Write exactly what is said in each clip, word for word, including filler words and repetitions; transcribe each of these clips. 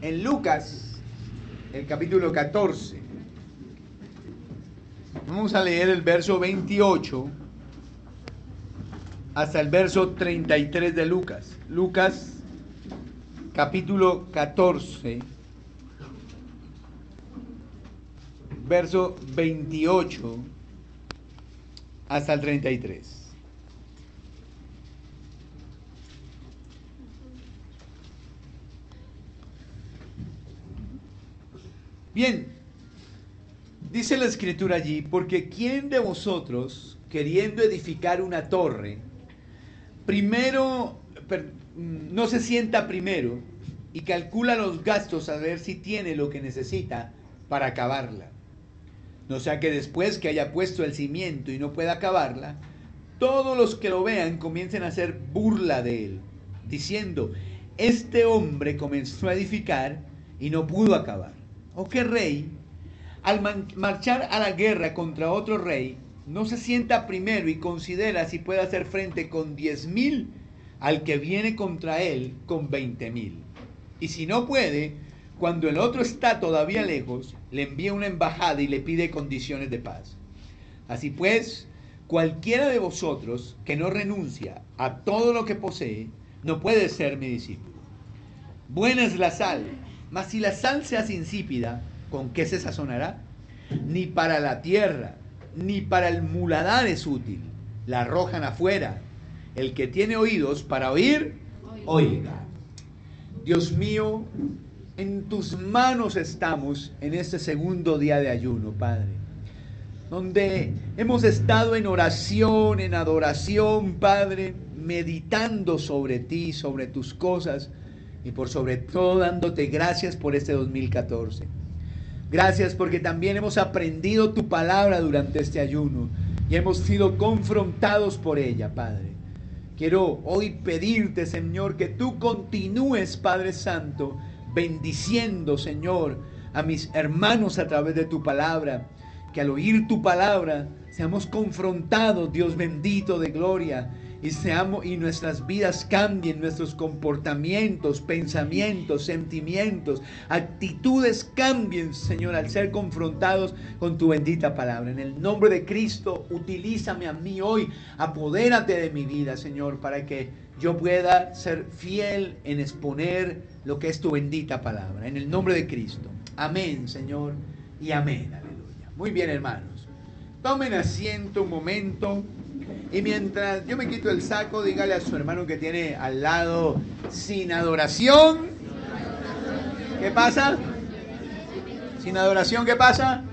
en Lucas, el capítulo catorce. Vamos a leer el verso veintiocho hasta el verso treinta y tres de Lucas. Lucas, capítulo catorce, verso veintiocho hasta el treinta y tres. Bien, dice la escritura allí, porque ¿quién de vosotros, queriendo edificar una torre, primero, per, no se sienta primero y calcula los gastos a ver si tiene lo que necesita para acabarla? No sea que después que haya puesto el cimiento y no pueda acabarla, todos los que lo vean comiencen a hacer burla de él, diciendo, este hombre comenzó a edificar y no pudo acabar. ¿O qué rey, al man- marchar a la guerra contra otro rey, no se sienta primero y considera si puede hacer frente con diez mil al que viene contra él con veinte mil? Y si no puede, cuando el otro está todavía lejos, le envía una embajada y le pide condiciones de paz. Así pues, cualquiera de vosotros que no renuncia a todo lo que posee, no puede ser mi discípulo. Buena es la sal, mas si la sal se hace insípida, ¿con qué se sazonará? Ni para la tierra, ni para el muladar es útil. La arrojan afuera. El que tiene oídos para oír, oiga. Dios mío, en tus manos estamos en este segundo día de ayuno, Padre, donde hemos estado en oración, en adoración, Padre, meditando sobre ti, sobre tus cosas, y por sobre todo dándote gracias por este dos mil catorce. Gracias porque también hemos aprendido tu palabra durante este ayuno y hemos sido confrontados por ella, Padre. Quiero hoy pedirte, Señor, que tú continúes, Padre Santo, bendiciendo, Señor, a mis hermanos a través de tu palabra. Que al oír tu palabra seamos confrontados, Dios bendito de gloria, y seamos y nuestras vidas cambien, nuestros comportamientos, pensamientos, sentimientos, actitudes cambien, Señor, al ser confrontados con tu bendita palabra. En el nombre de Cristo, utilízame a mí hoy, apodérate de mi vida, Señor, para que yo pueda ser fiel en exponer lo que es tu bendita palabra. En el nombre de Cristo. Amén, Señor, y amén. Aleluya. Muy bien, hermanos. Tomen asiento un momento. Y mientras yo me quito el saco, dígale a su hermano que tiene al lado, sin adoración, ¿qué pasa? Sin adoración, ¿qué pasa?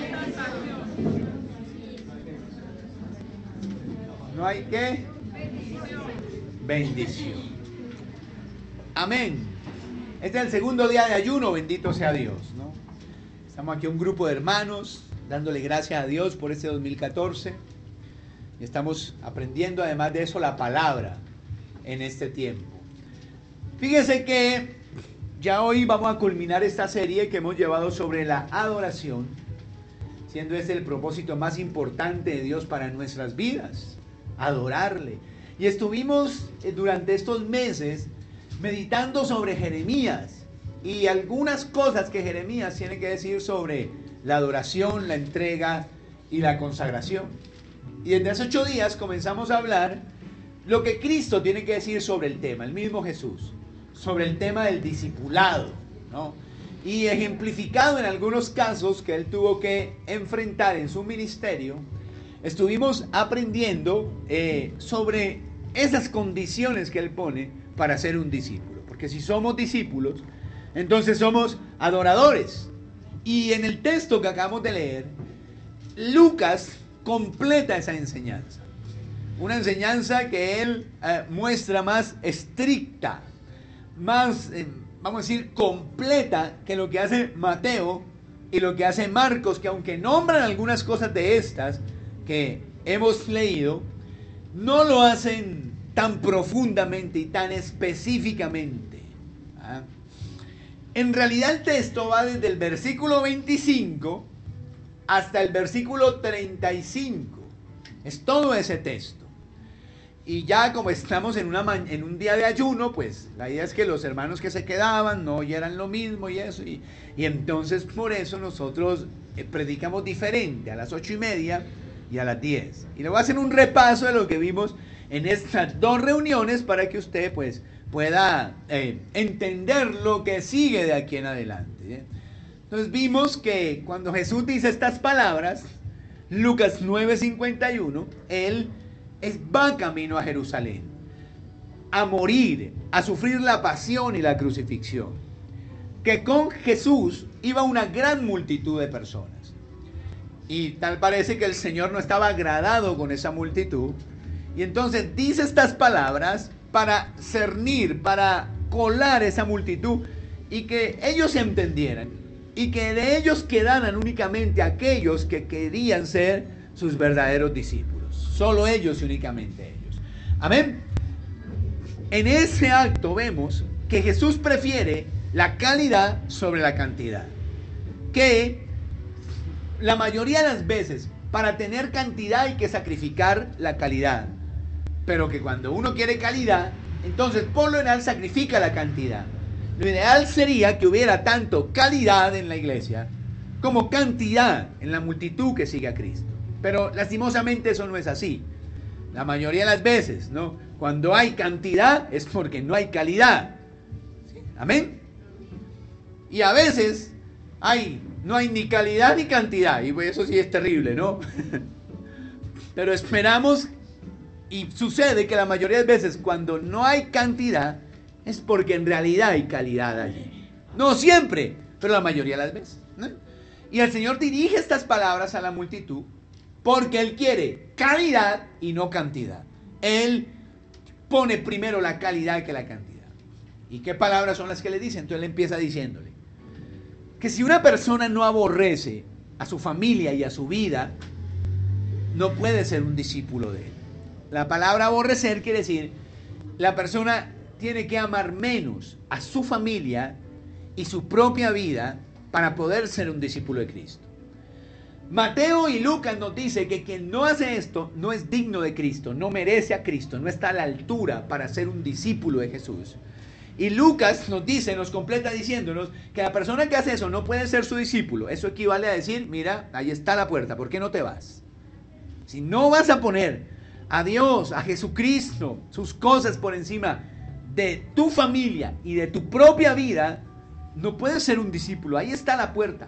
¿No hay qué? Bendición. Amén. Este es el segundo día de ayuno, bendito sea Dios, ¿no? Estamos aquí un grupo de hermanos, dándole gracias a Dios por este dos mil catorce. Y estamos aprendiendo además de eso la palabra en este tiempo. Fíjense que ya hoy vamos a culminar esta serie que hemos llevado sobre la adoración, siendo este el propósito más importante de Dios para nuestras vidas, adorarle. Y estuvimos durante estos meses meditando sobre Jeremías y algunas cosas que Jeremías tiene que decir sobre la adoración, la entrega y la consagración. Y desde hace ocho días comenzamos a hablar lo que Cristo tiene que decir sobre el tema, el mismo Jesús, sobre el tema del discipulado, ¿no? Y ejemplificado en algunos casos que él tuvo que enfrentar en su ministerio, estuvimos aprendiendo eh, sobre esas condiciones que él pone para ser un discípulo. Porque si somos discípulos, entonces somos adoradores. Y en el texto que acabamos de leer, Lucas completa esa enseñanza. Una enseñanza que él eh, muestra más estricta, más, eh, vamos a decir, completa que lo que hace Mateo y lo que hace Marcos, que aunque nombran algunas cosas de estas que hemos leído, no lo hacen tan profundamente y tan específicamente. ¿Ah? En realidad el texto va desde el versículo veinticinco hasta el versículo treinta y cinco. Es todo ese texto. y ya como estamos en, una en un día de ayuno, pues la idea es que los hermanos que se quedaban no oyeran lo mismo y eso. Y, y entonces por eso nosotros eh, predicamos diferente a las ocho y media y a las diez. Y le voy a hacer un repaso de lo que vimos en estas dos reuniones para que usted pues pueda eh, entender lo que sigue de aquí en adelante. ¿eh? Entonces vimos que cuando Jesús dice estas palabras, Lucas nueve cincuenta y uno, él es, va camino a Jerusalén, a morir, a sufrir la pasión y la crucifixión. Que con Jesús iba una gran multitud de personas. Y tal parece que el Señor no estaba agradado con esa multitud. Y entonces dice estas palabras para cernir, para colar esa multitud y que ellos se entendieran. Y que de ellos quedaran únicamente aquellos que querían ser sus verdaderos discípulos. Solo ellos y únicamente ellos. Amén. En ese acto vemos que Jesús prefiere la calidad sobre la cantidad. Que la mayoría de las veces para tener cantidad hay que sacrificar la calidad. Pero que cuando uno quiere calidad, entonces por lo general sacrifica la cantidad. Lo ideal sería que hubiera tanto calidad en la iglesia como cantidad en la multitud que sigue a Cristo. Pero lastimosamente eso no es así. La mayoría de las veces, ¿no? Cuando hay cantidad es porque no hay calidad. ¿Sí? Amén. Y a veces hay, no hay ni calidad ni cantidad. Y eso sí es terrible, ¿no? Pero esperamos, y sucede que la mayoría de veces cuando no hay cantidad es porque en realidad hay calidad allí. No siempre, pero la mayoría de las veces, ¿no? Y el Señor dirige estas palabras a la multitud porque Él quiere calidad y no cantidad. Él pone primero la calidad que la cantidad. ¿Y qué palabras son las que le dice? Entonces Él empieza diciéndole que si una persona no aborrece a su familia y a su vida, no puede ser un discípulo de Él. La palabra aborrecer quiere decir la persona tiene que amar menos a su familia y su propia vida para poder ser un discípulo de Cristo. Mateo y Lucas nos dice que quien no hace esto no es digno de Cristo, no merece a Cristo, no está a la altura para ser un discípulo de Jesús. Y Lucas nos dice, nos completa diciéndonos que la persona que hace eso no puede ser su discípulo. Eso equivale a decir, mira, ahí está la puerta, ¿por qué no te vas? Si no vas a poner a Dios, a Jesucristo, sus cosas por encima de tu familia y de tu propia vida, no puedes ser un discípulo. Ahí está la puerta.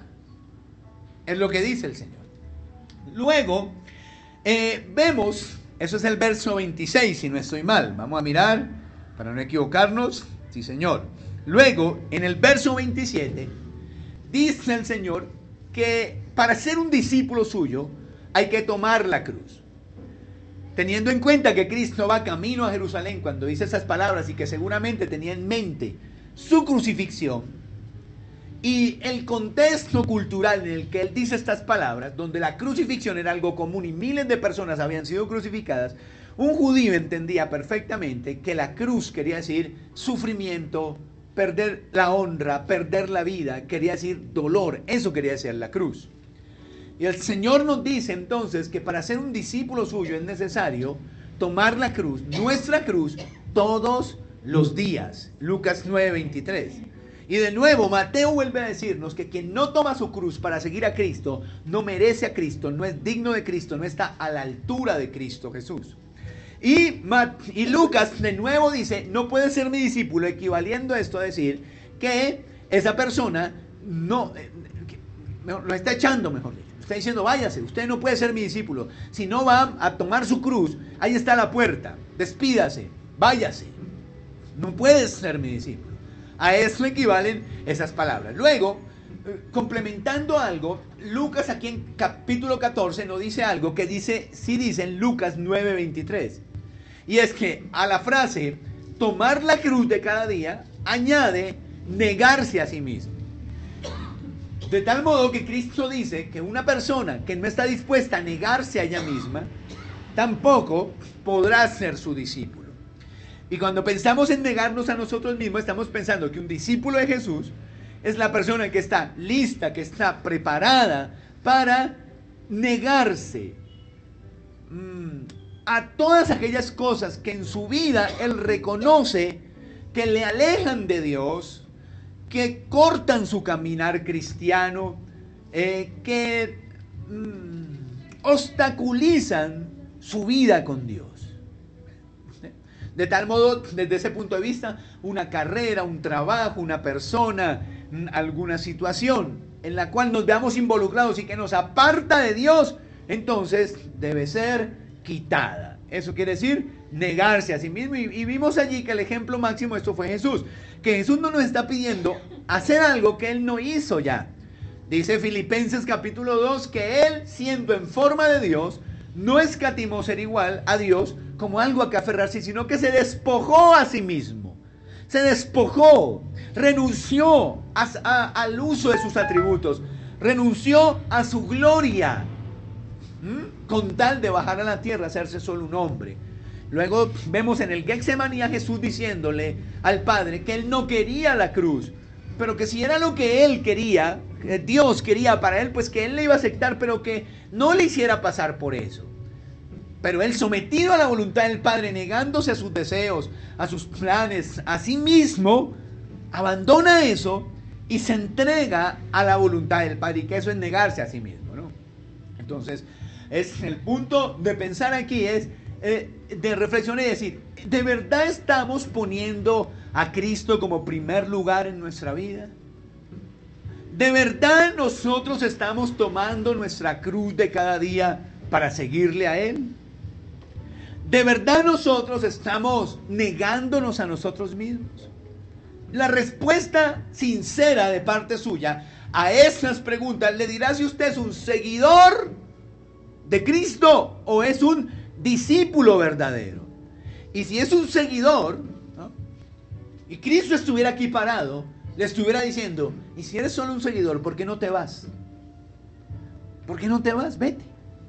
Es lo que dice el Señor. Luego, eh, vemos, eso es el verso veintiséis, si no estoy mal. Vamos a mirar para no equivocarnos. Sí, Señor. Luego, en el verso veintisiete, dice el Señor que para ser un discípulo suyo hay que tomar la cruz. Teniendo en cuenta que Cristo va camino a Jerusalén cuando dice esas palabras y que seguramente tenía en mente su crucifixión y el contexto cultural en el que él dice estas palabras, donde la crucifixión era algo común y miles de personas habían sido crucificadas, un judío entendía perfectamente que la cruz quería decir sufrimiento, perder la honra, perder la vida, quería decir dolor, eso quería decir la cruz. Y el Señor nos dice entonces que para ser un discípulo suyo es necesario tomar la cruz, nuestra cruz, todos los días. Lucas nueve veintitrés. Y de nuevo Mateo vuelve a decirnos que quien no toma su cruz para seguir a Cristo no merece a Cristo, no es digno de Cristo, no está a la altura de Cristo Jesús. Y, y Lucas de nuevo dice, no puede ser mi discípulo, equivaliendo a esto a decir que esa persona no, lo está echando, mejor dicho. Está diciendo, váyase, usted no puede ser mi discípulo. Si no va a tomar su cruz, ahí está la puerta. Despídase, váyase. No puedes ser mi discípulo. A eso equivalen esas palabras. Luego, complementando algo, Lucas aquí en capítulo catorce nos dice algo que dice, sí dice en Lucas nueve veintitrés. Y es que a la frase, tomar la cruz de cada día, añade negarse a sí mismo. De tal modo que Cristo dice que una persona que no está dispuesta a negarse a ella misma, tampoco podrá ser su discípulo. Y cuando pensamos en negarnos a nosotros mismos, estamos pensando que un discípulo de Jesús es la persona que está lista, que está preparada para negarse, a todas aquellas cosas que en su vida él reconoce que le alejan de Dios, que cortan su caminar cristiano, eh, que mm, obstaculizan su vida con Dios. De tal modo, desde ese punto de vista, una carrera, un trabajo, una persona, alguna situación en la cual nos veamos involucrados y que nos aparta de Dios, entonces debe ser quitada. Eso quiere decir negarse a sí mismo. Y, y vimos allí que el ejemplo máximo de esto fue Jesús. Que Jesús no nos está pidiendo hacer algo que Él no hizo ya. Dice Filipenses capítulo dos que Él, siendo en forma de Dios, no escatimó ser igual a Dios como algo a que aferrarse, sino que se despojó a sí mismo. Se despojó, renunció a, a, al uso de sus atributos, renunció a su gloria, ¿Mm? con tal de bajar a la tierra, hacerse solo un hombre. Luego vemos en el Getsemaní a Jesús diciéndole al Padre que Él no quería la cruz, pero que si era lo que Él quería, que Dios quería para Él, pues que Él le iba a aceptar, pero que no le hiciera pasar por eso. Pero Él, sometido a la voluntad del Padre, negándose a sus deseos, a sus planes, a sí mismo, abandona eso y se entrega a la voluntad del Padre, y que eso es negarse a sí mismo, ¿no? Entonces, es el punto de pensar aquí, es eh, de reflexionar y decir, ¿de verdad estamos poniendo a Cristo como primer lugar en nuestra vida? ¿De verdad nosotros estamos tomando nuestra cruz de cada día para seguirle a Él? ¿De verdad nosotros estamos negándonos a nosotros mismos? La respuesta sincera de parte suya a esas preguntas le dirá si usted es un seguidor de Cristo o es un discípulo verdadero. Y si es un seguidor, ¿no? Y Cristo estuviera aquí parado, le estuviera diciendo, y si eres solo un seguidor, ¿por qué no te vas? ¿Por qué no te vas? Vete.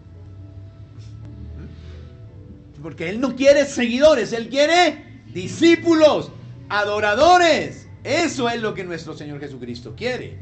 Porque Él no quiere seguidores, Él quiere discípulos, adoradores. Eso es lo que nuestro Señor Jesucristo quiere.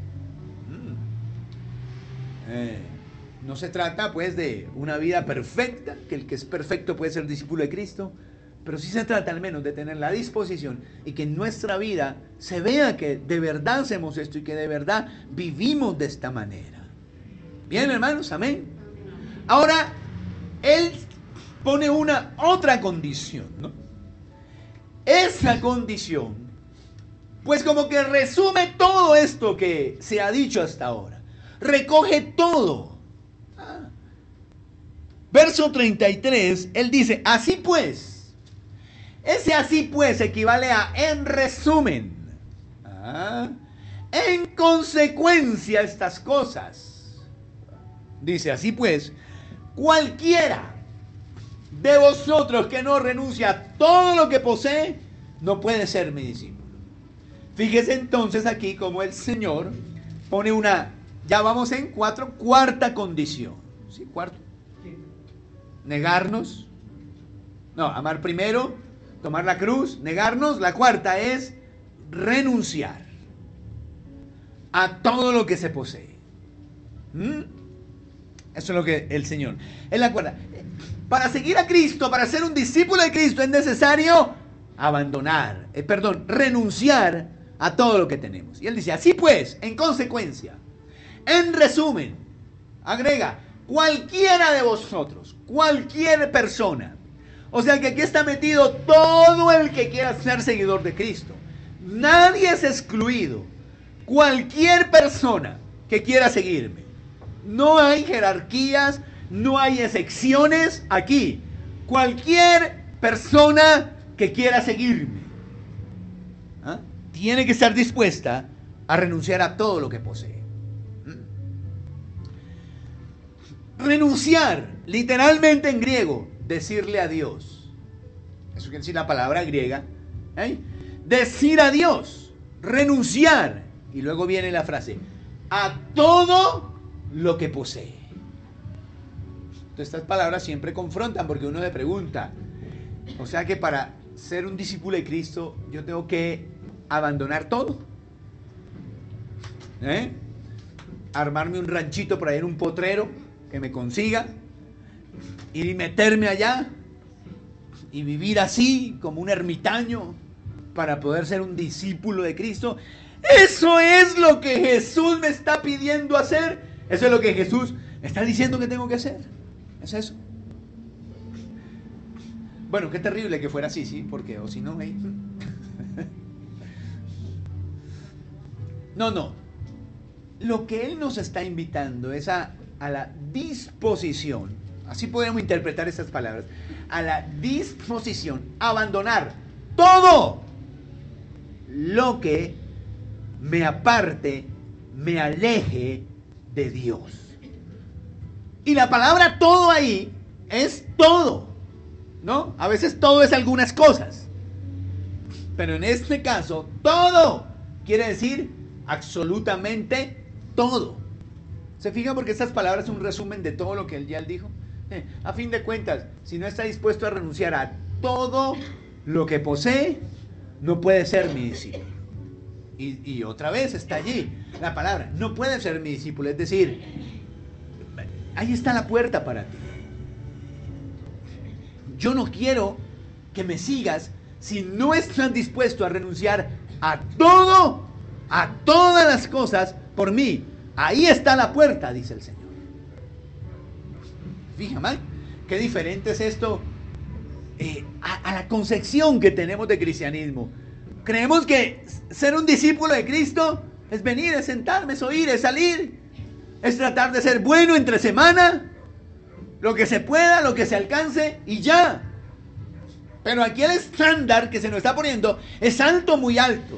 Eh, no se trata pues de una vida perfecta, que el que es perfecto puede ser discípulo de Cristo, pero sí se trata al menos de tener la disposición y que en nuestra vida se vea que de verdad hacemos esto y que de verdad vivimos de esta manera. Bien, hermanos, amén. Ahora, Él pone una otra condición, ¿no? Esa condición, pues como que resume todo esto que se ha dicho hasta ahora. Recoge todo. Ah. Verso treinta y tres, Él dice, así pues. Ese así pues equivale a en resumen. Ah. En consecuencia estas cosas. Dice, así pues, cualquiera de vosotros que no renuncia a todo lo que posee, no puede ser mi discípulo. Fíjese entonces aquí como el Señor pone una, ya vamos en cuatro, cuarta condición. ¿Sí? Cuarto. Negarnos. No, amar primero, tomar la cruz, negarnos. La cuarta es renunciar a todo lo que se posee. ¿Mm? Eso es lo que el Señor. Él la cuarta. Para seguir a Cristo, para ser un discípulo de Cristo, es necesario abandonar, eh, perdón, renunciar a todo lo que tenemos. Y Él dice, así pues, en consecuencia, en resumen, agrega, cualquiera de vosotros, cualquier persona, o sea que aquí está metido todo el que quiera ser seguidor de Cristo. Nadie es excluido. Cualquier persona que quiera seguirme. No hay jerarquías, no hay excepciones aquí. Cualquier persona que quiera seguirme, ¿ah? tiene que estar dispuesta a renunciar a todo lo que posee. Renunciar, literalmente en griego, decirle a Dios. Eso quiere decir la palabra griega. ¿eh? Decir a Dios, renunciar. Y luego viene la frase, a todo lo que posee. Entonces, estas palabras siempre confrontan porque uno le pregunta, o sea que para ser un discípulo de Cristo yo tengo que abandonar todo, ¿eh? Armarme un ranchito por ahí en un potrero que me consiga, ir y meterme allá y vivir así como un ermitaño para poder ser un discípulo de Cristo. Eso es lo que Jesús me está pidiendo hacer. Eso es lo que Jesús me está diciendo que tengo que hacer. Es eso. Bueno, qué terrible que fuera así, ¿sí? Porque, o si no, ¿eh? No, no. Lo que Él nos está invitando es a, a la disposición, así podemos interpretar estas palabras, a la disposición, a abandonar todo lo que me aparte, me aleje de Dios. Y la palabra todo ahí es todo, ¿no? A veces todo es algunas cosas, pero en este caso, todo quiere decir absolutamente todo. ¿Se fija? Porque estas palabras son un resumen de todo lo que él ya dijo. Eh, a fin de cuentas, si no está dispuesto a renunciar a todo lo que posee, no puede ser mi discípulo. Y, y otra vez está allí la palabra, no puede ser mi discípulo. Es decir, ahí está la puerta para ti. Yo no quiero que me sigas si no estás dispuesto a renunciar a todo, a todas las cosas por mí. Ahí está la puerta, dice el Señor. Fíjate, qué diferente es esto eh, a, a la concepción que tenemos de cristianismo. Creemos que ser un discípulo de Cristo es venir, es sentarme, es oír, es salir, es tratar de ser bueno entre semana, lo que se pueda, lo que se alcance y ya. Pero aquí el estándar que se nos está poniendo es alto, muy alto.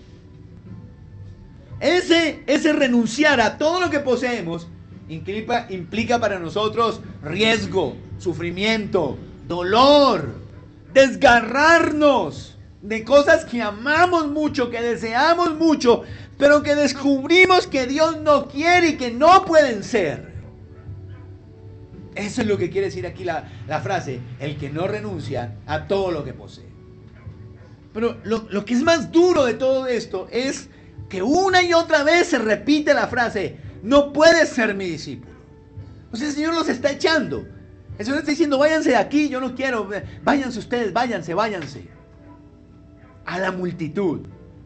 Ese, ese renunciar a todo lo que poseemos implica, implica para nosotros riesgo, sufrimiento, dolor, desgarrarnos de cosas que amamos mucho, que deseamos mucho, pero que descubrimos que Dios no quiere y que no pueden ser. Eso es lo que quiere decir aquí la, la frase, el que no renuncia a todo lo que posee. Pero lo, lo que es más duro de todo esto es que una y otra vez se repite la frase, no puedes ser mi discípulo. O sea, el Señor los está echando. El Señor está diciendo, váyanse de aquí, yo no quiero, váyanse ustedes, váyanse, váyanse. A la multitud.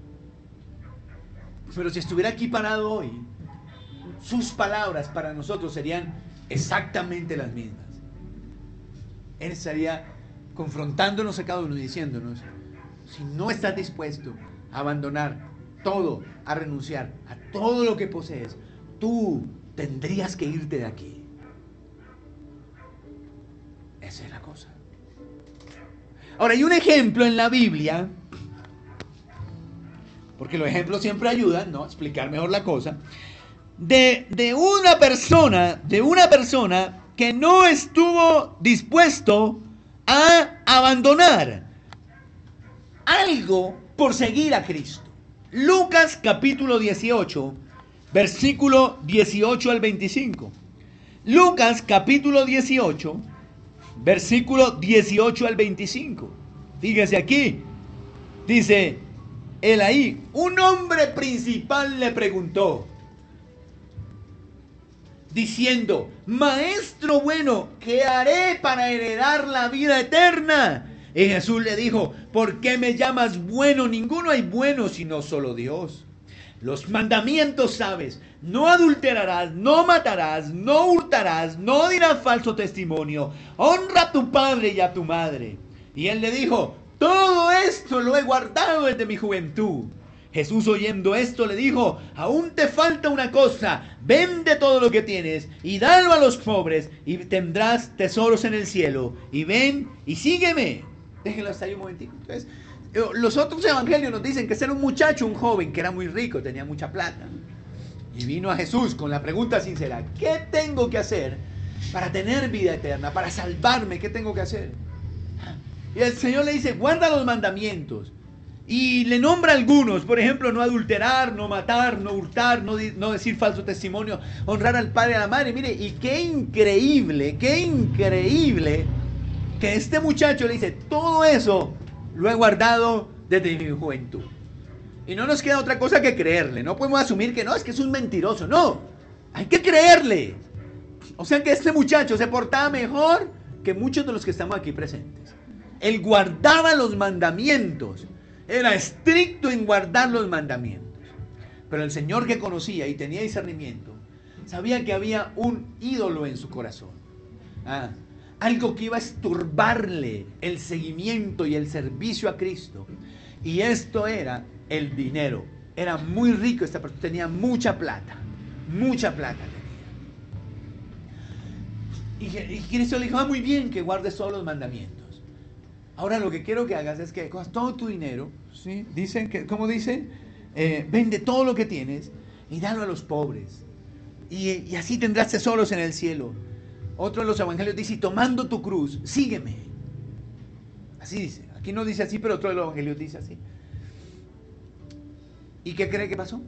Pero si estuviera aquí parado hoy, sus palabras para nosotros serían exactamente las mismas. Él estaría confrontándonos a cada uno y diciéndonos, si no estás dispuesto a abandonar todo, a renunciar a todo lo que posees, tú tendrías que irte de aquí. Esa es la cosa. Ahora, hay un ejemplo en la Biblia, porque los ejemplos siempre ayudan, ¿no?, a explicar mejor la cosa, de, de una persona, de una persona que no estuvo dispuesto a abandonar algo por seguir a Cristo. Lucas capítulo dieciocho, versículo dieciocho al veinticinco. Lucas capítulo dieciocho, versículo dieciocho al veinticinco. Fíjese aquí, dice él ahí, un hombre principal le preguntó, diciendo, Maestro bueno, ¿qué haré para heredar la vida eterna? Y Jesús le dijo, ¿por qué me llamas bueno? Ninguno hay bueno sino solo Dios. Los mandamientos sabes, no adulterarás, no matarás, no hurtarás, no dirás falso testimonio, honra a tu padre y a tu madre. Y él le dijo, todo esto lo he guardado desde mi juventud. Jesús, oyendo esto, le dijo, aún te falta una cosa, vende todo lo que tienes y dalo a los pobres y tendrás tesoros en el cielo. Y ven y sígueme. Déjenlo hasta ahí un momentito. Entonces, los otros evangelios nos dicen que ese era un muchacho, un joven que era muy rico, tenía mucha plata. Y vino a Jesús con la pregunta sincera, ¿qué tengo que hacer para tener vida eterna, para salvarme? ¿Qué tengo que hacer? Y el Señor le dice, guarda los mandamientos. Y le nombra algunos, por ejemplo, no adulterar, no matar, no hurtar, no, di- no decir falso testimonio, honrar al padre y a la madre. Mire, y qué increíble, qué increíble que este muchacho le dice, todo eso lo he guardado desde mi juventud. Y no nos queda otra cosa que creerle. No podemos asumir que no, es que es un mentiroso. No, hay que creerle. O sea que este muchacho se portaba mejor que muchos de los que estamos aquí presentes. Él guardaba los mandamientos. Era estricto en guardar los mandamientos. Pero el Señor, que conocía y tenía discernimiento, sabía que había un ídolo en su corazón. Ah, algo que iba a estorbarle el seguimiento y el servicio a Cristo. Y esto era el dinero. Era muy rico esta persona, tenía mucha plata. Mucha plata tenía. Y, y Cristo le dijo, ah, muy bien, que guardes todos los mandamientos. Ahora lo que quiero que hagas es que cojas todo tu dinero, ¿sí? Dicen que, ¿cómo dicen? Eh, vende todo lo que tienes y dalo a los pobres. Y, y así tendrás tesoros en el cielo. Otro de los evangelios dice, tomando tu cruz, sígueme. Así dice. Aquí no dice así, pero otro de los evangelios dice así. ¿Y qué cree que pasó?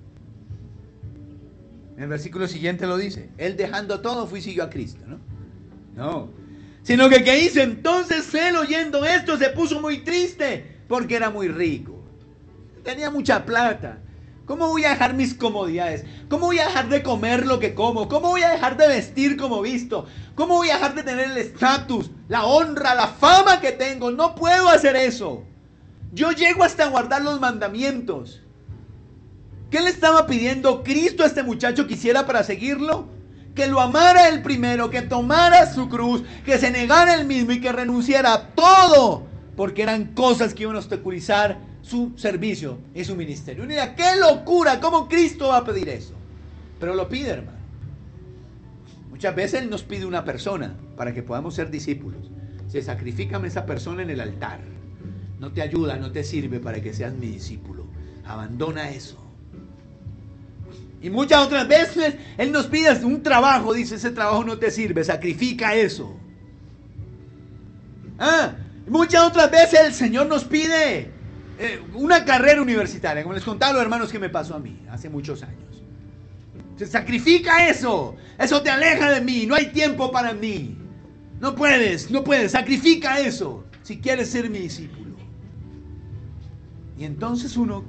En el versículo siguiente lo dice. Él, dejando todo, fue y siguió a Cristo, ¿no? No. Sino que ¿qué hizo? Entonces él, oyendo esto, se puso muy triste porque era muy rico. Tenía mucha plata. ¿Cómo voy a dejar mis comodidades? ¿Cómo voy a dejar de comer lo que como? ¿Cómo voy a dejar de vestir como visto? ¿Cómo voy a dejar de tener el estatus, la honra, la fama que tengo? No puedo hacer eso. Yo llego hasta guardar los mandamientos. ¿Qué le estaba pidiendo Cristo a este muchacho que hiciera para seguirlo? Que lo amara él primero, que tomara su cruz, que se negara él mismo y que renunciara a todo, porque eran cosas que iban a obstaculizar su servicio y su ministerio. Mira, qué locura, ¿cómo Cristo va a pedir eso? Pero lo pide, hermano. Muchas veces Él nos pide una persona para que podamos ser discípulos. Se sacrifica esa persona en el altar. No te ayuda, no te sirve para que seas mi discípulo. Abandona eso. Y muchas otras veces Él nos pide un trabajo, dice, ese trabajo no te sirve, sacrifica eso. Ah, muchas otras veces el Señor nos pide eh, una carrera universitaria, como les contaba a los hermanos que me pasó a mí hace muchos años. Se sacrifica eso, eso te aleja de mí, no hay tiempo para mí. No puedes, no puedes, sacrifica eso si quieres ser mi discípulo. Y entonces uno...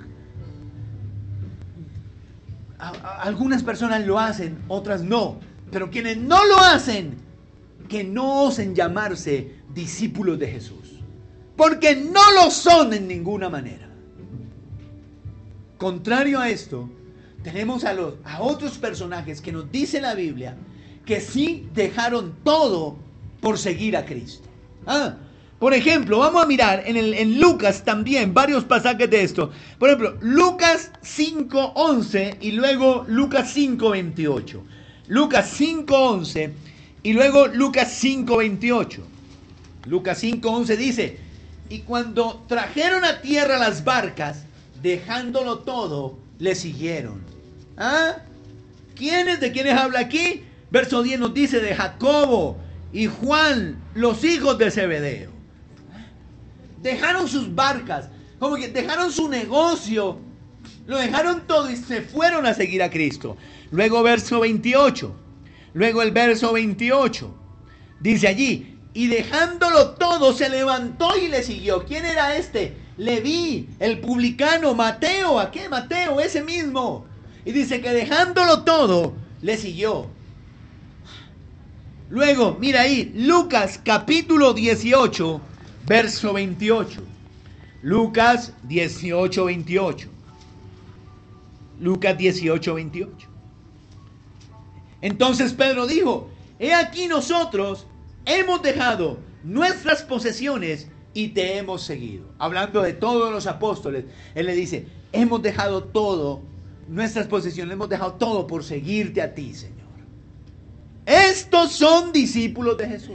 A, a, algunas personas lo hacen, otras no. Pero quienes no lo hacen, que no osen llamarse discípulos de Jesús. Porque no lo son en ninguna manera. Contrario a esto, tenemos a, los, a otros personajes que nos dice la Biblia que sí dejaron todo por seguir a Cristo. Ah, por ejemplo, vamos a mirar en, el, en Lucas también varios pasajes de esto. Por ejemplo, Lucas cinco once y luego Lucas cinco veintiocho. Lucas cinco once y luego Lucas cinco veintiocho. Lucas cinco once dice, y cuando trajeron a tierra las barcas, dejándolo todo, le siguieron. ¿Ah? ¿Quiénes? ¿De quiénes habla aquí? Verso diez nos dice de Jacobo y Juan, los hijos de Zebedeo. Dejaron sus barcas, como que dejaron su negocio, lo dejaron todo y se fueron a seguir a Cristo. Luego verso veintiocho, luego el verso veintiocho, dice allí, y dejándolo todo se levantó y le siguió. ¿Quién era este? Leví, el publicano, Mateo. ¿A qué Mateo? Ese mismo. Y dice que dejándolo todo, le siguió. Luego, mira ahí, Lucas capítulo dieciocho, verso veintiocho. Lucas dieciocho, veintiocho. Lucas dieciocho, veintiocho. Entonces Pedro dijo, he aquí nosotros hemos dejado nuestras posesiones y te hemos seguido. Hablando de todos los apóstoles, él le dice, hemos dejado todo, nuestras posesiones, hemos dejado todo por seguirte a ti, Señor. Estos son discípulos de Jesús.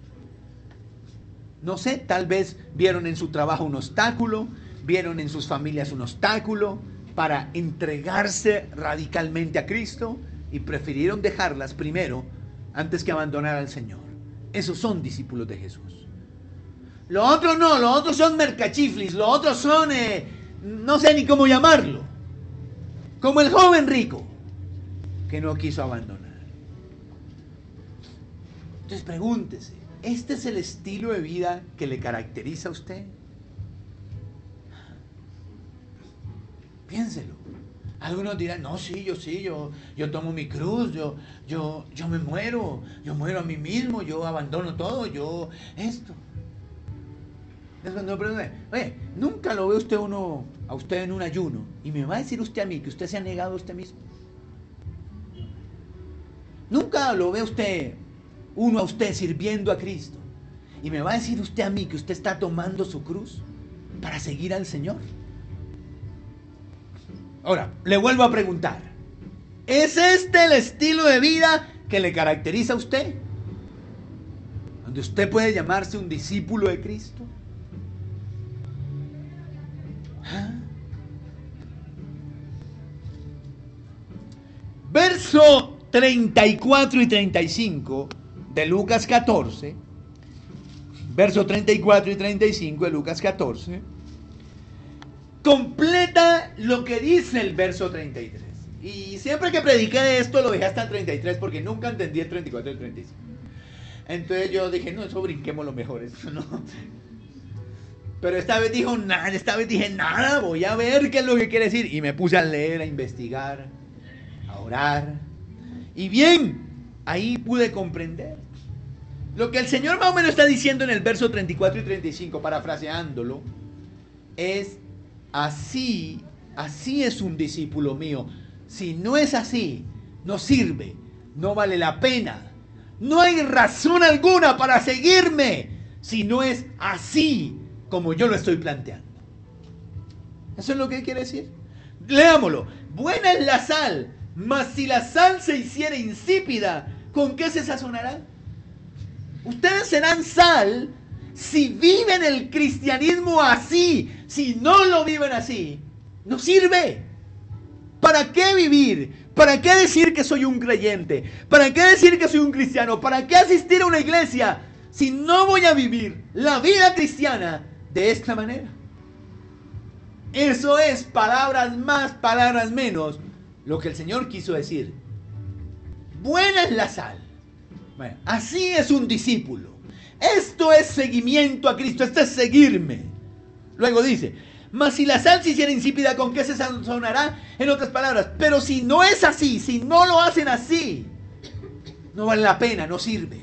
No sé, tal vez vieron en su trabajo un obstáculo, vieron en sus familias un obstáculo para entregarse radicalmente a Cristo y prefirieron dejarlas primero antes que abandonar al Señor. Esos son discípulos de Jesús. Los otros no, los otros son mercachiflis, los otros son, eh, no sé ni cómo llamarlo, como el joven rico que no quiso abandonar. Entonces pregúntese, ¿este es el estilo de vida que le caracteriza a usted? Piénselo. Algunos dirán, no, sí, yo sí, yo, yo tomo mi cruz, yo, yo, yo me muero, yo muero a mí mismo, yo abandono todo, yo esto. No, pero, oye, nunca lo ve usted uno, a usted en un ayuno y me va a decir usted a mí que usted se ha negado a usted mismo. Nunca lo ve usted, uno a usted sirviendo a Cristo y me va a decir usted a mí que usted está tomando su cruz para seguir al Señor. Ahora, le vuelvo a preguntar, ¿es este el estilo de vida que le caracteriza a usted? Donde usted puede llamarse un discípulo de Cristo. ¿Ah? Verso treinta y cuatro y treinta y cinco de Lucas catorce. Verso treinta y cuatro y treinta y cinco de Lucas catorce. Completa lo que dice el verso treinta y tres. Y siempre que prediqué de esto lo dejé hasta el treinta y tres porque nunca entendí el treinta y cuatro y el treinta y cinco. Entonces yo dije, no, eso brinquemos lo mejor, eso no. Pero esta vez dijo nada, esta vez dije nada, voy a ver qué es lo que quiere decir. Y me puse a leer, a investigar, a orar. Y bien, ahí pude comprender. Lo que el Señor más o menos está diciendo en el verso treinta y cuatro y treinta y cinco, parafraseándolo, es así, así es un discípulo mío. Si no es así, no sirve, no vale la pena. No hay razón alguna para seguirme si no es así como yo lo estoy planteando. ¿Eso es lo que quiere decir? Leámoslo. Buena es la sal, mas si la sal se hiciera insípida, ¿con qué se sazonará? Ustedes serán sal si viven el cristianismo así. Si no lo viven así, no sirve. ¿Para qué vivir? ¿Para qué decir que soy un creyente? ¿Para qué decir que soy un cristiano? ¿Para qué asistir a una iglesia si no voy a vivir la vida cristiana de esta manera? Eso es, palabras más, palabras menos, lo que el Señor quiso decir. Buena es la sal. Bueno, así es un discípulo. Esto es seguimiento a Cristo, esto es seguirme. Luego dice, mas si la sal se hiciera insípida, ¿con qué se sazonará? En otras palabras, pero si no es así, si no lo hacen así, no vale la pena, no sirve.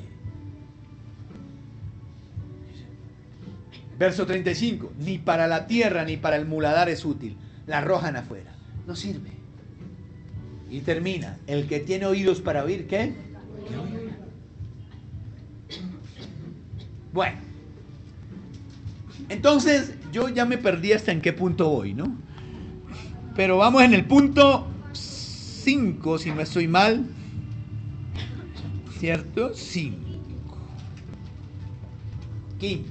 Verso treinta y cinco, ni para la tierra ni para el muladar es útil, la arrojan afuera, no sirve. Y termina, el que tiene oídos para oír, ¿qué? ¿Qué oye? Bueno, entonces yo ya me perdí hasta en qué punto voy, ¿no? Pero vamos en el punto cinco, si no estoy mal, ¿cierto? cinco. Quinto.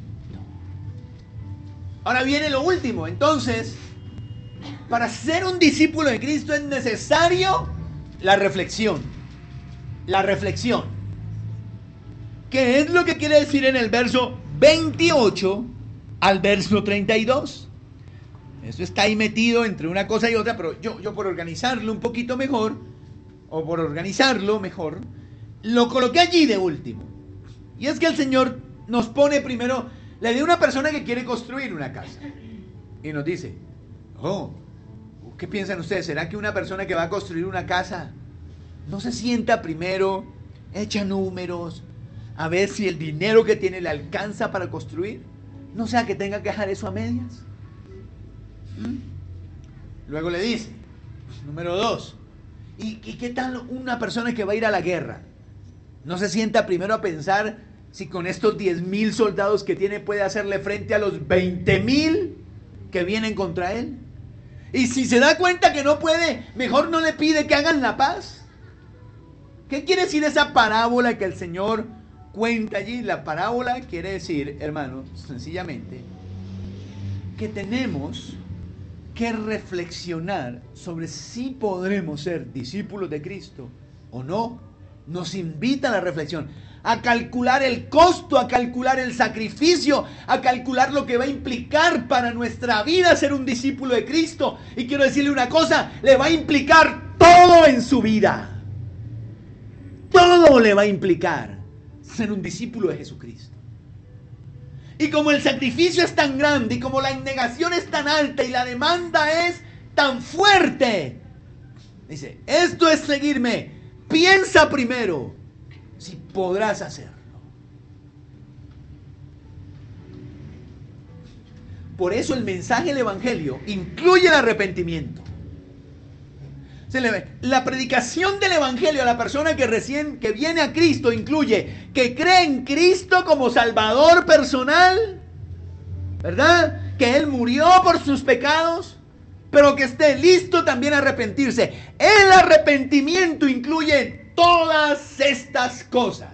Ahora viene lo último. Entonces, para ser un discípulo de Cristo es necesario la reflexión. La reflexión. ¿Qué es lo que quiere decir en el verso veintiocho al verso treinta y dos? Eso está ahí metido entre una cosa y otra, pero yo, yo por organizarlo un poquito mejor, o por organizarlo mejor, lo coloqué allí de último. Y es que el Señor nos pone primero, le dio una persona que quiere construir una casa. Y nos dice, oh, ¿qué piensan ustedes? ¿Será que una persona que va a construir una casa no se sienta primero, echa números, a ver si el dinero que tiene le alcanza para construir? No sea que tenga que dejar eso a medias. ¿Mm? Luego le dice, número dos, ¿y, ¿y qué tal una persona que va a ir a la guerra? ¿No se sienta primero a pensar si con estos diez mil soldados que tiene puede hacerle frente a los veinte mil que vienen contra él? Y si se da cuenta que no puede, mejor no le pide que hagan la paz. ¿Qué quiere decir esa parábola que el Señor cuenta allí? La parábola quiere decir, hermanos, sencillamente, que tenemos que reflexionar sobre si podremos ser discípulos de Cristo o no. Nos invita a la reflexión, a calcular el costo, a calcular el sacrificio, a calcular lo que va a implicar para nuestra vida ser un discípulo de Cristo. Y quiero decirle una cosa, le va a implicar todo en su vida. Todo le va a implicar ser un discípulo de Jesucristo. Y como el sacrificio es tan grande, y como la negación es tan alta, y la demanda es tan fuerte, dice, esto es seguirme. Piensa primero si podrás hacerlo. Por eso el mensaje del Evangelio incluye el arrepentimiento. Se le ve. La predicación del Evangelio a la persona que recién que viene a Cristo incluye que cree en Cristo como Salvador personal, ¿verdad? Que Él murió por sus pecados, pero que esté listo también a arrepentirse. El arrepentimiento incluye todas estas cosas.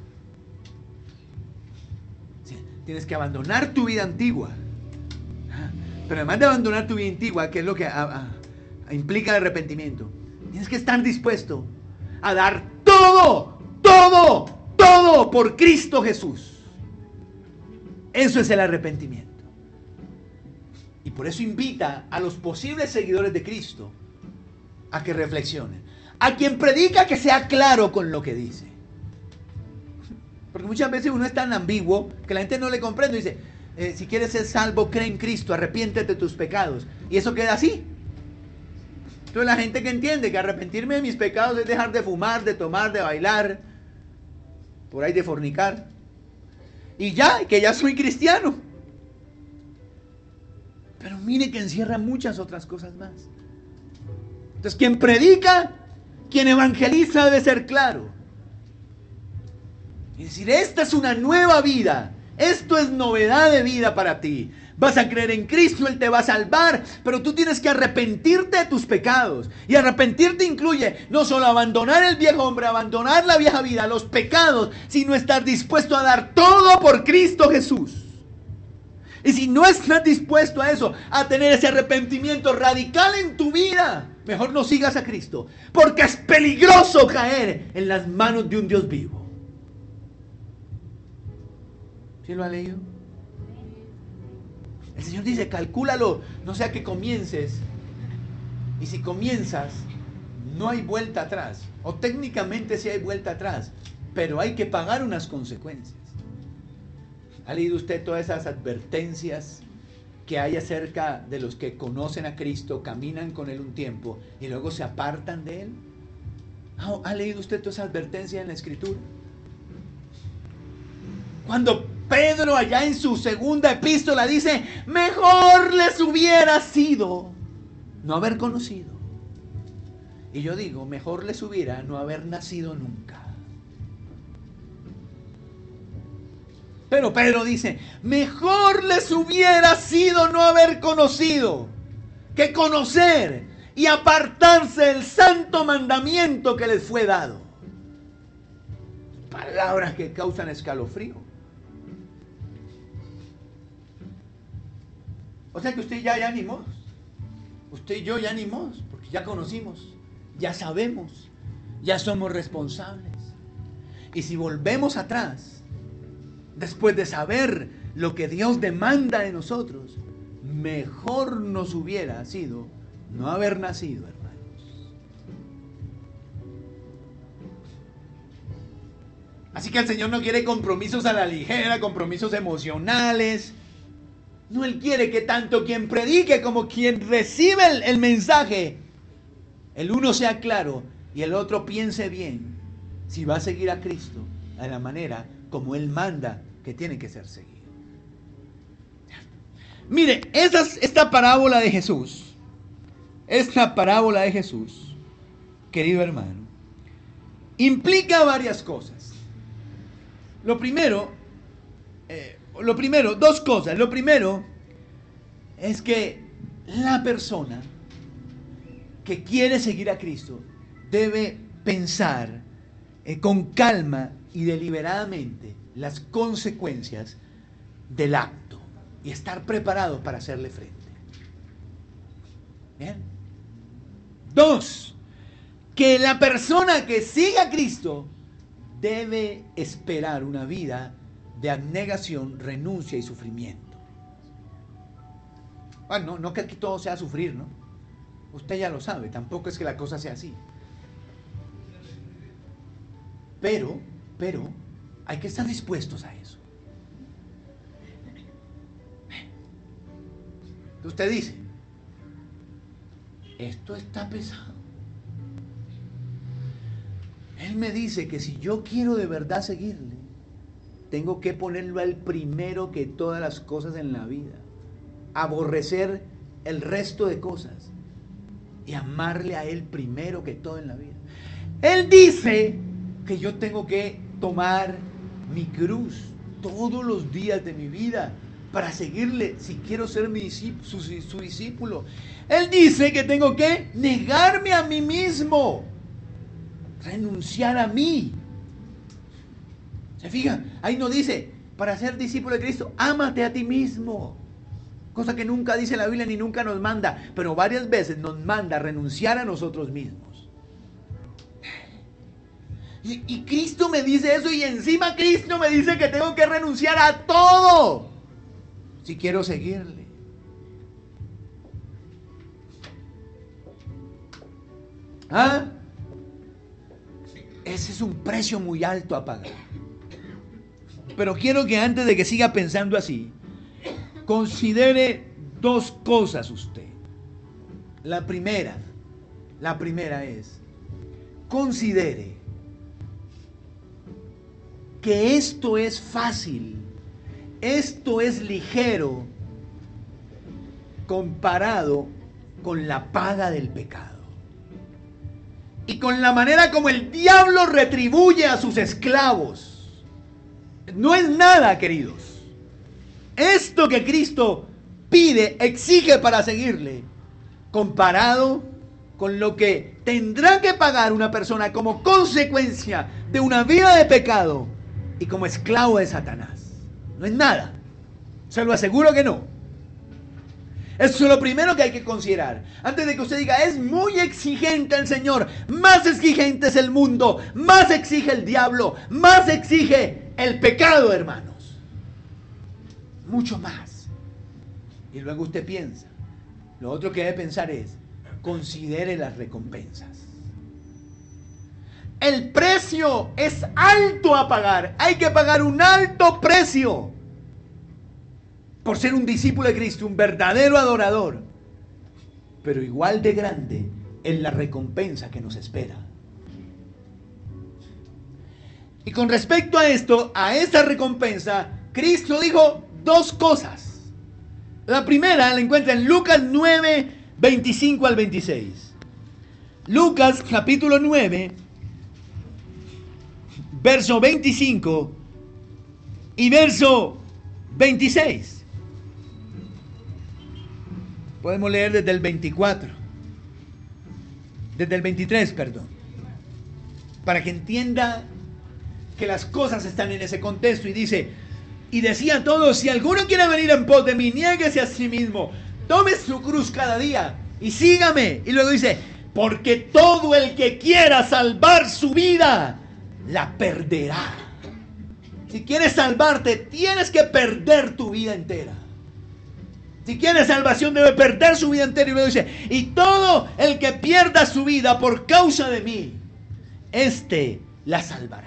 Sí, tienes que abandonar tu vida antigua. Pero además de abandonar tu vida antigua, que es lo que a, a, implica el arrepentimiento, tienes que estar dispuesto a dar todo, todo, todo por Cristo Jesús. Eso es el arrepentimiento. Y por eso invita a los posibles seguidores de Cristo a que reflexionen. A quien predica, que sea claro con lo que dice. Porque muchas veces uno es tan ambiguo que la gente no le comprende y dice, eh, si quieres ser salvo, cree en Cristo, arrepiéntete de tus pecados. Y eso queda así. Entonces la gente que entiende que arrepentirme de mis pecados es dejar de fumar, de tomar, de bailar, por ahí de fornicar. Y ya, que ya soy cristiano. Pero mire que encierra muchas otras cosas más. Entonces, quien predica, quien evangeliza debe ser claro. Y decir, esta es una nueva vida. Esto es novedad de vida para ti. Vas a creer en Cristo, Él te va a salvar, pero tú tienes que arrepentirte de tus pecados. Y arrepentirte incluye no solo abandonar el viejo hombre, abandonar la vieja vida, los pecados, sino estar dispuesto a dar todo por Cristo Jesús. Y si no estás dispuesto a eso, a tener ese arrepentimiento radical en tu vida, mejor no sigas a Cristo, porque es peligroso caer en las manos de un Dios vivo. ¿Sí lo ha leído? El Señor dice, calcúlalo, no sea que comiences, y si comienzas, no hay vuelta atrás, o técnicamente sí hay vuelta atrás, pero hay que pagar unas consecuencias. ¿Ha leído usted todas esas advertencias que hay acerca de los que conocen a Cristo, caminan con Él un tiempo y luego se apartan de Él? ¿Ha leído usted todas esas advertencias en la Escritura? Cuando Pedro allá en su segunda epístola dice, mejor les hubiera sido no haber conocido. Y yo digo, mejor les hubiera no haber nacido nunca. Pero Pedro dice, mejor les hubiera sido no haber conocido que conocer y apartarse del santo mandamiento que les fue dado. Palabras que causan escalofrío. O sea que usted ya, ya animó. Usted y yo ya animamos, porque ya conocimos, ya sabemos, ya somos responsables. Y si volvemos atrás, después de saber lo que Dios demanda de nosotros, mejor nos hubiera sido no haber nacido, hermanos. Así que el Señor no quiere compromisos a la ligera, compromisos emocionales. No, Él quiere que tanto quien predique como quien recibe el, el mensaje, el uno sea claro y el otro piense bien si va a seguir a Cristo de la manera como Él manda que tiene que ser seguido. Mire, esta, esta parábola de Jesús, esta parábola de Jesús, querido hermano, implica varias cosas. Lo primero, eh, lo primero, dos cosas. Lo primero es que la persona que quiere seguir a Cristo debe pensar eh, con calma y deliberadamente las consecuencias del acto y estar preparado para hacerle frente. ¿Bien? Dos, que la persona que sigue a Cristo debe esperar una vida de abnegación, renuncia y sufrimiento. Bueno, no, no que aquí todo sea sufrir, ¿no? Usted ya lo sabe, tampoco es que la cosa sea así. Pero, pero, hay que estar dispuestos a eso. Usted dice, esto está pesado. Él me dice que si yo quiero de verdad seguirle, tengo que ponerlo al primero que todas las cosas en la vida. aborrecer el resto de cosas y amarle a Él primero que todo en la vida. Él dice que yo tengo que tomar mi cruz todos los días de mi vida para seguirle si quiero ser mi discípulo, su, su discípulo. Él dice que tengo que negarme a mí mismo, renunciar a mí. ¿Se fijan? Ahí no dice, para ser discípulo de Cristo, ámate a ti mismo. Cosa que nunca dice la Biblia ni nunca nos manda, pero varias veces nos manda a renunciar a nosotros mismos. Y, y Cristo me dice eso, y encima Cristo me dice que tengo que renunciar a todo si quiero seguirle. ¿Ah? Ese es un precio muy alto a pagar. Pero quiero que antes de que siga pensando así, considere dos cosas usted. La primera, la primera es, considere que esto es fácil, esto es ligero comparado con la paga del pecado y con la manera como el diablo retribuye a sus esclavos. No es nada, queridos. Esto que Cristo pide, exige para seguirle, comparado con lo que tendrá que pagar una persona como consecuencia de una vida de pecado y como esclavo de Satanás. No es nada. Se lo aseguro que no. Eso es lo primero que hay que considerar. Antes de que usted diga, es muy exigente el Señor, más exigente es el mundo, más exige el diablo, más exige el pecado, hermanos. Mucho más. Y luego usted piensa. Lo otro que debe pensar es, considere las recompensas. El precio es alto a pagar. Hay que pagar un alto precio por ser un discípulo de Cristo, un verdadero adorador. Pero igual de grande es la recompensa que nos espera. Y con respecto a esto, a esa recompensa, Cristo dijo dos cosas. La primera la encuentra en Lucas nueve, veinticinco al veintiséis. Lucas capítulo nueve, verso veinticinco y verso veintiséis. Podemos leer desde el veinticuatro. Desde el veintitrés, perdón. Para que entienda que las cosas están en ese contexto. Y dice, y decía a todos, si alguno quiere venir en pos de mí, niéguese a sí mismo, tome su cruz cada día y sígame. Y luego dice, porque todo el que quiera salvar su vida, la perderá. Si quieres salvarte, tienes que perder tu vida entera. Si quieres salvación, debe perder su vida entera. Y luego dice, y todo el que pierda su vida por causa de mí, este la salvará.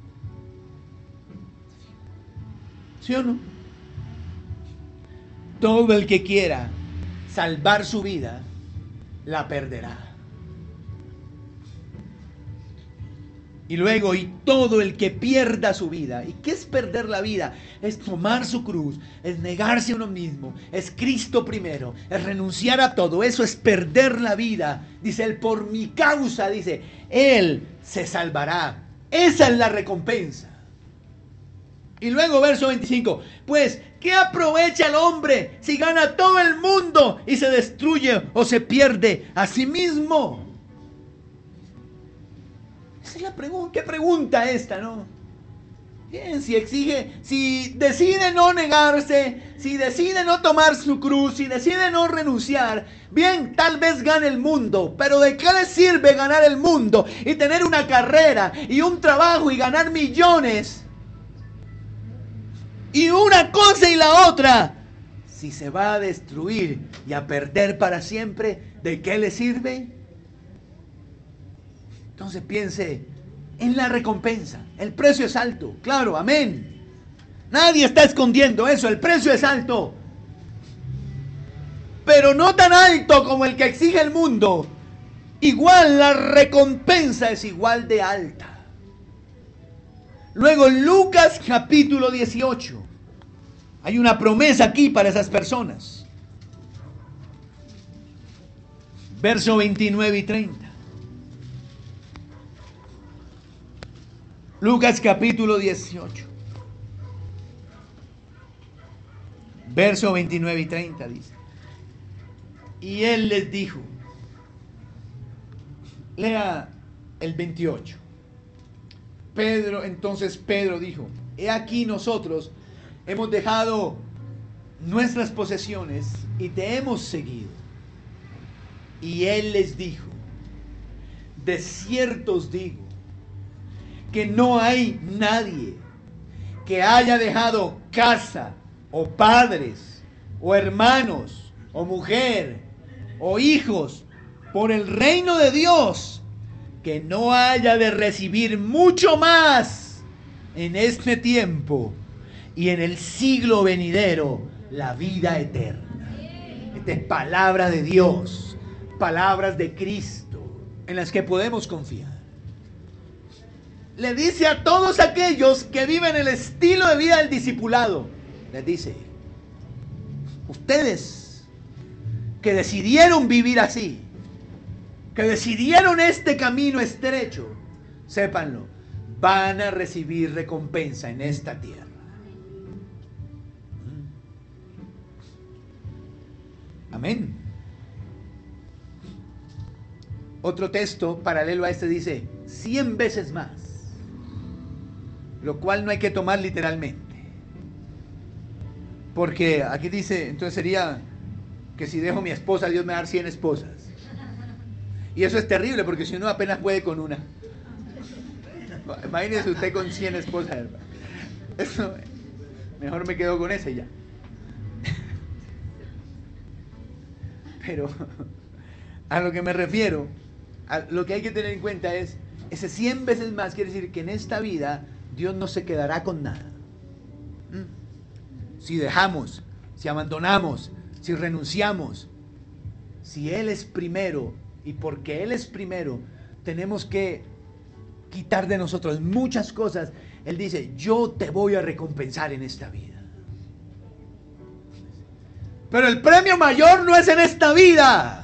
¿Sí o no? Todo el que quiera salvar su vida, la perderá. Y luego, y todo el que pierda su vida. ¿Y qué es perder la vida? Es tomar su cruz, es negarse a uno mismo, es Cristo primero, es renunciar a todo. Eso es perder la vida. Dice él, por mi causa, dice, él se salvará. Esa es la recompensa. Y luego verso veinticinco, pues, ¿qué aprovecha el hombre si gana todo el mundo y se destruye o se pierde a sí mismo? Esa es la pregunta. ¿Qué pregunta esta, no? Bien, si exige, si decide no negarse, si decide no tomar su cruz, si decide no renunciar, bien, tal vez gane el mundo, pero ¿de qué le sirve ganar el mundo y tener una carrera y un trabajo y ganar millones? Y una cosa y la otra, si se va a destruir y a perder para siempre, ¿de qué le sirve? Entonces piense en la recompensa. El precio es alto, claro, amén. Nadie está escondiendo eso, el precio es alto. Pero no tan alto como el que exige el mundo. Igual la recompensa es igual de alta. Luego en Lucas capítulo dieciocho. Hay una promesa aquí para esas personas. Verso veintinueve y treinta. Lucas capítulo dieciocho. Verso veintinueve y treinta dice. Y él les dijo. Lea el veintiocho. Pedro, entonces Pedro dijo, he aquí nosotros hemos dejado nuestras posesiones y te hemos seguido. Y él les dijo, de cierto os digo, que no hay nadie que haya dejado casa, o padres, o hermanos, o mujer, o hijos, por el reino de Dios, que no haya de recibir mucho más en este tiempo y en el siglo venidero la vida eterna. Esta es palabra de Dios, palabras de Cristo, en las que podemos confiar. Le dice a todos aquellos que viven el estilo de vida del discipulado, les dice, ustedes que decidieron vivir así, que decidieron este camino estrecho, sépanlo, van a recibir recompensa en esta tierra. Amén. Otro texto paralelo a este dice, cien veces más, lo cual no hay que tomar literalmente. Porque aquí dice, entonces sería que si dejo mi esposa, Dios me va a dar cien esposas. Y eso es terrible, porque si uno apenas puede con una. Imagínese usted con cien esposas, hermano. Eso, mejor me quedo con ese ya. Pero a lo que me refiero, a lo que hay que tener en cuenta es, ese cien veces más quiere decir que en esta vida Dios no se quedará con nada. ¿Mm? Si dejamos, si abandonamos, si renunciamos, si Él es primero, y porque Él es primero, tenemos que quitar de nosotros muchas cosas. Él dice, yo te voy a recompensar en esta vida. Pero el premio mayor no es en esta vida.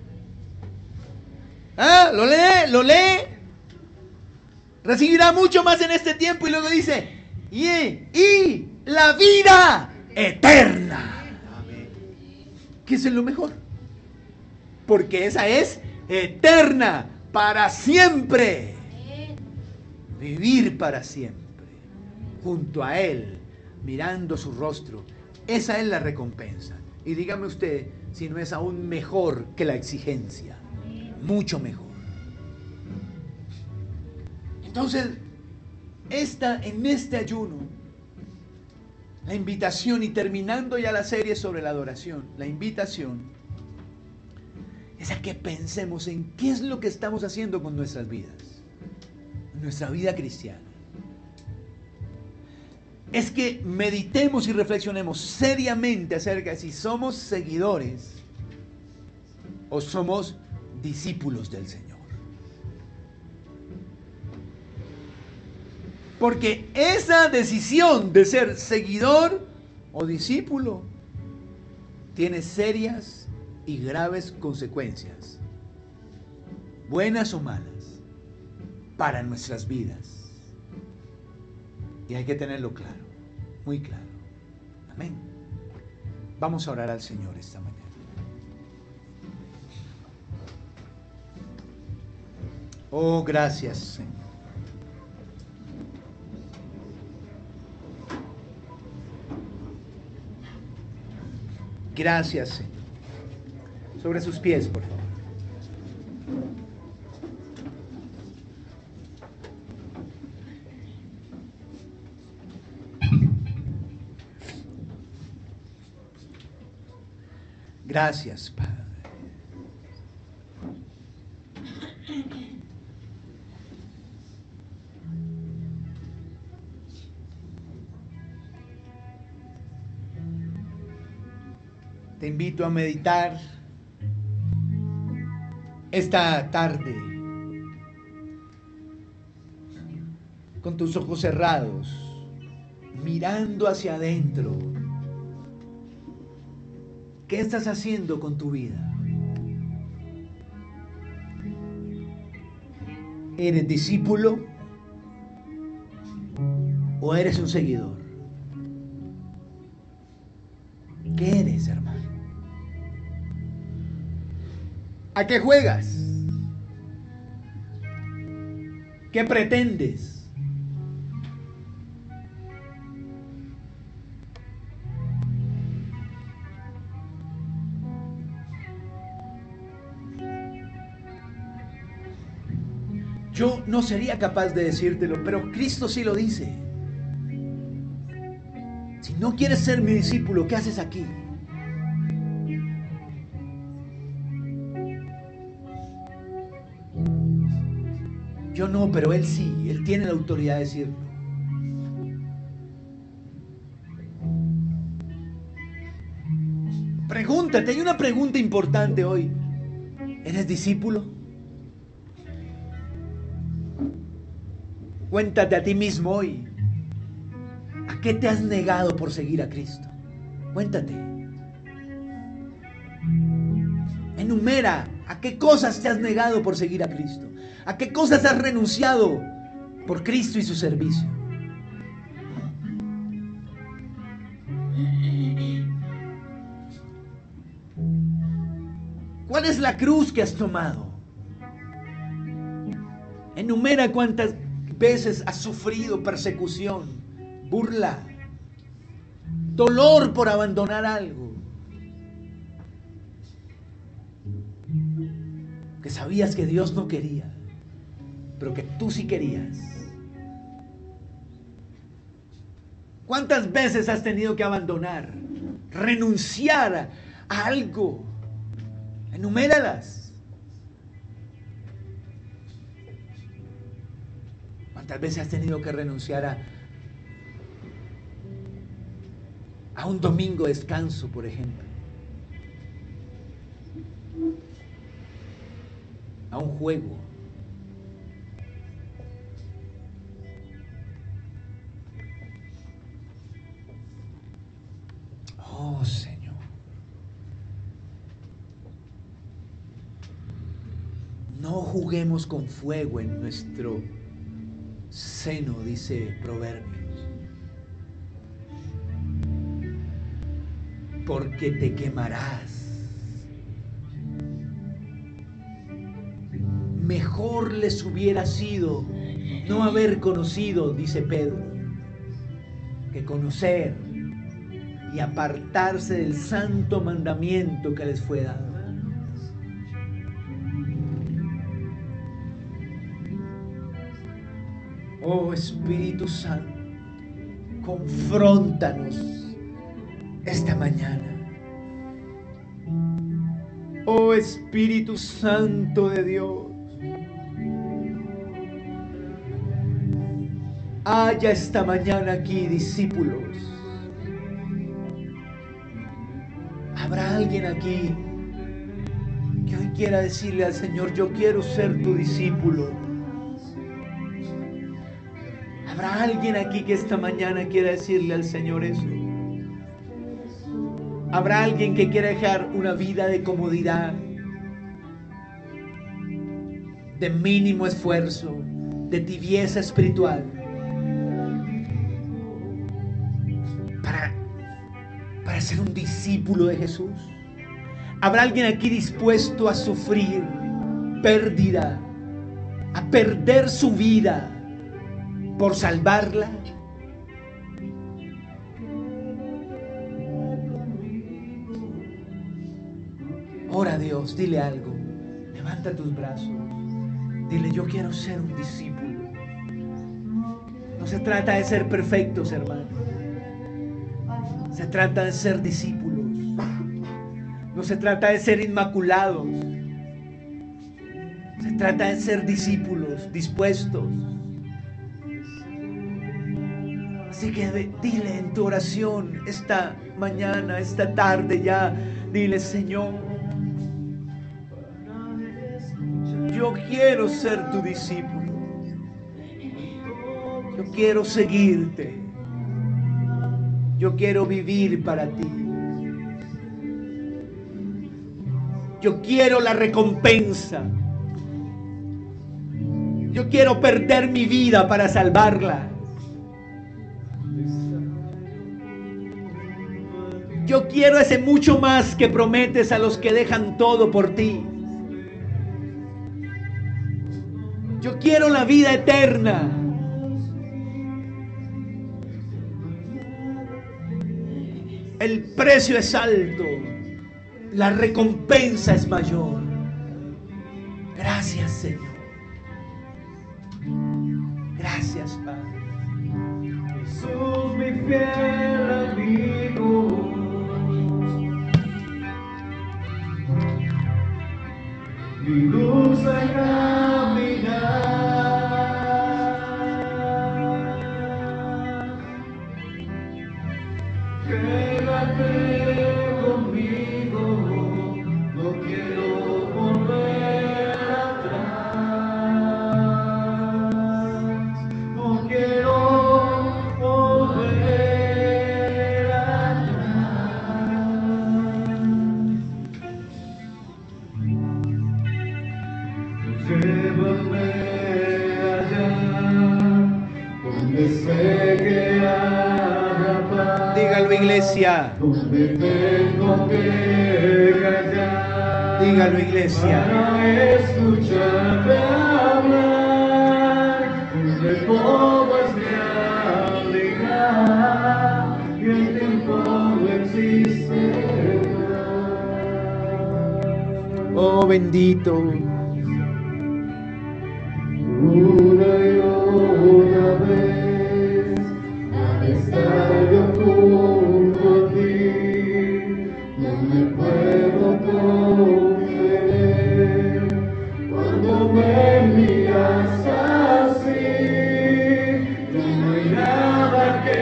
¿Ah? ¿Lo lee? ¿Lo lee? Recibirá mucho más en este tiempo y luego dice, y, y la vida eterna. ¿Qué es lo mejor? Porque esa es eterna, para siempre. Vivir para siempre, junto a Él, mirando su rostro. Esa es la recompensa. Y dígame usted si no es aún mejor que la exigencia. Mucho mejor. Entonces, esta, en este ayuno, la invitación, y terminando ya la serie sobre la adoración, la invitación es a que pensemos en qué es lo que estamos haciendo con nuestras vidas, nuestra vida cristiana. Es que meditemos y reflexionemos seriamente acerca de si somos seguidores o somos discípulos del Señor. Porque esa decisión de ser seguidor o discípulo tiene serias y graves consecuencias, buenas o malas, para nuestras vidas. Y hay que tenerlo claro, muy claro. Amén. Vamos a orar al Señor esta mañana. Oh, gracias, Señor. Gracias, Señor. Sobre sus pies, por favor. Gracias, Padre. Te invito a meditar esta tarde con tus ojos cerrados, mirando hacia adentro. ¿Qué estás haciendo con tu vida? ¿Eres discípulo o eres un seguidor? ¿Qué eres, hermano? ¿A qué juegas? ¿Qué pretendes? Yo no sería capaz de decírtelo, pero Cristo sí lo dice. Si no quieres ser mi discípulo, ¿qué haces aquí? Yo no, pero Él sí, Él tiene la autoridad de decirlo. Pregúntate, hay una pregunta importante hoy. ¿Eres discípulo? Cuéntate a ti mismo hoy. ¿A qué te has negado por seguir a Cristo? Cuéntate. Enumera a qué cosas te has negado por seguir a Cristo. ¿A qué cosas has renunciado por Cristo y su servicio? ¿Cuál es la cruz que has tomado? Enumera cuántas veces has sufrido persecución, burla, dolor por abandonar algo que sabías que Dios no quería, pero que tú sí querías. ¿Cuántas veces has tenido que abandonar, renunciar a algo? Enuméralas. ¿Cuántas veces has tenido que renunciar a, a un domingo de descanso, por ejemplo? A un juego. Oh, Señor. No juguemos con fuego en nuestro seno, dice Proverbios, porque te quemarás. Mejor les hubiera sido no haber conocido, dice Pedro, que conocer y apartarse del santo mandamiento que les fue dado. Oh Espíritu Santo, confróntanos esta mañana. Oh Espíritu Santo de Dios, haya esta mañana aquí discípulos. ¿Habrá alguien aquí que hoy quiera decirle al Señor: yo quiero ser tu discípulo? ¿Habrá alguien aquí que esta mañana quiera decirle al Señor eso? ¿Habrá alguien que quiera dejar una vida de comodidad, de mínimo esfuerzo, de tibieza espiritual, para, para ser un discípulo de Jesús? ¿Habrá alguien aquí dispuesto a sufrir pérdida, a perder su vida por salvarla? Ora a Dios, dile algo. Levanta tus brazos. Dile: yo quiero ser un discípulo. No se trata de ser perfectos, hermano. Se trata de ser discípulos. No se trata de ser inmaculados. Se trata de ser discípulos dispuestos. Así que dile en tu oración esta mañana, esta tarde ya, dile: Señor, yo quiero ser tu discípulo. Yo quiero seguirte. Yo quiero vivir para ti. Yo quiero la recompensa. Yo quiero perder mi vida para salvarla. Yo quiero ese mucho más que prometes a los que dejan todo por ti. Yo quiero la vida eterna. El precio es alto, la recompensa es mayor. Gracias, Señor. Gracias, Padre. Jesús, mi fiel amigo, mi luz a caminar. Quédate conmigo, no quiero volver atrás, no quiero volver atrás. Llévame allá, donde sé que habrá paz. Dígalo, iglesia. Donde tengo que callar. Dígalo, iglesia. Para escucharte hablar. Donde todo es realidad y el tiempo no existe. Oh, bendito.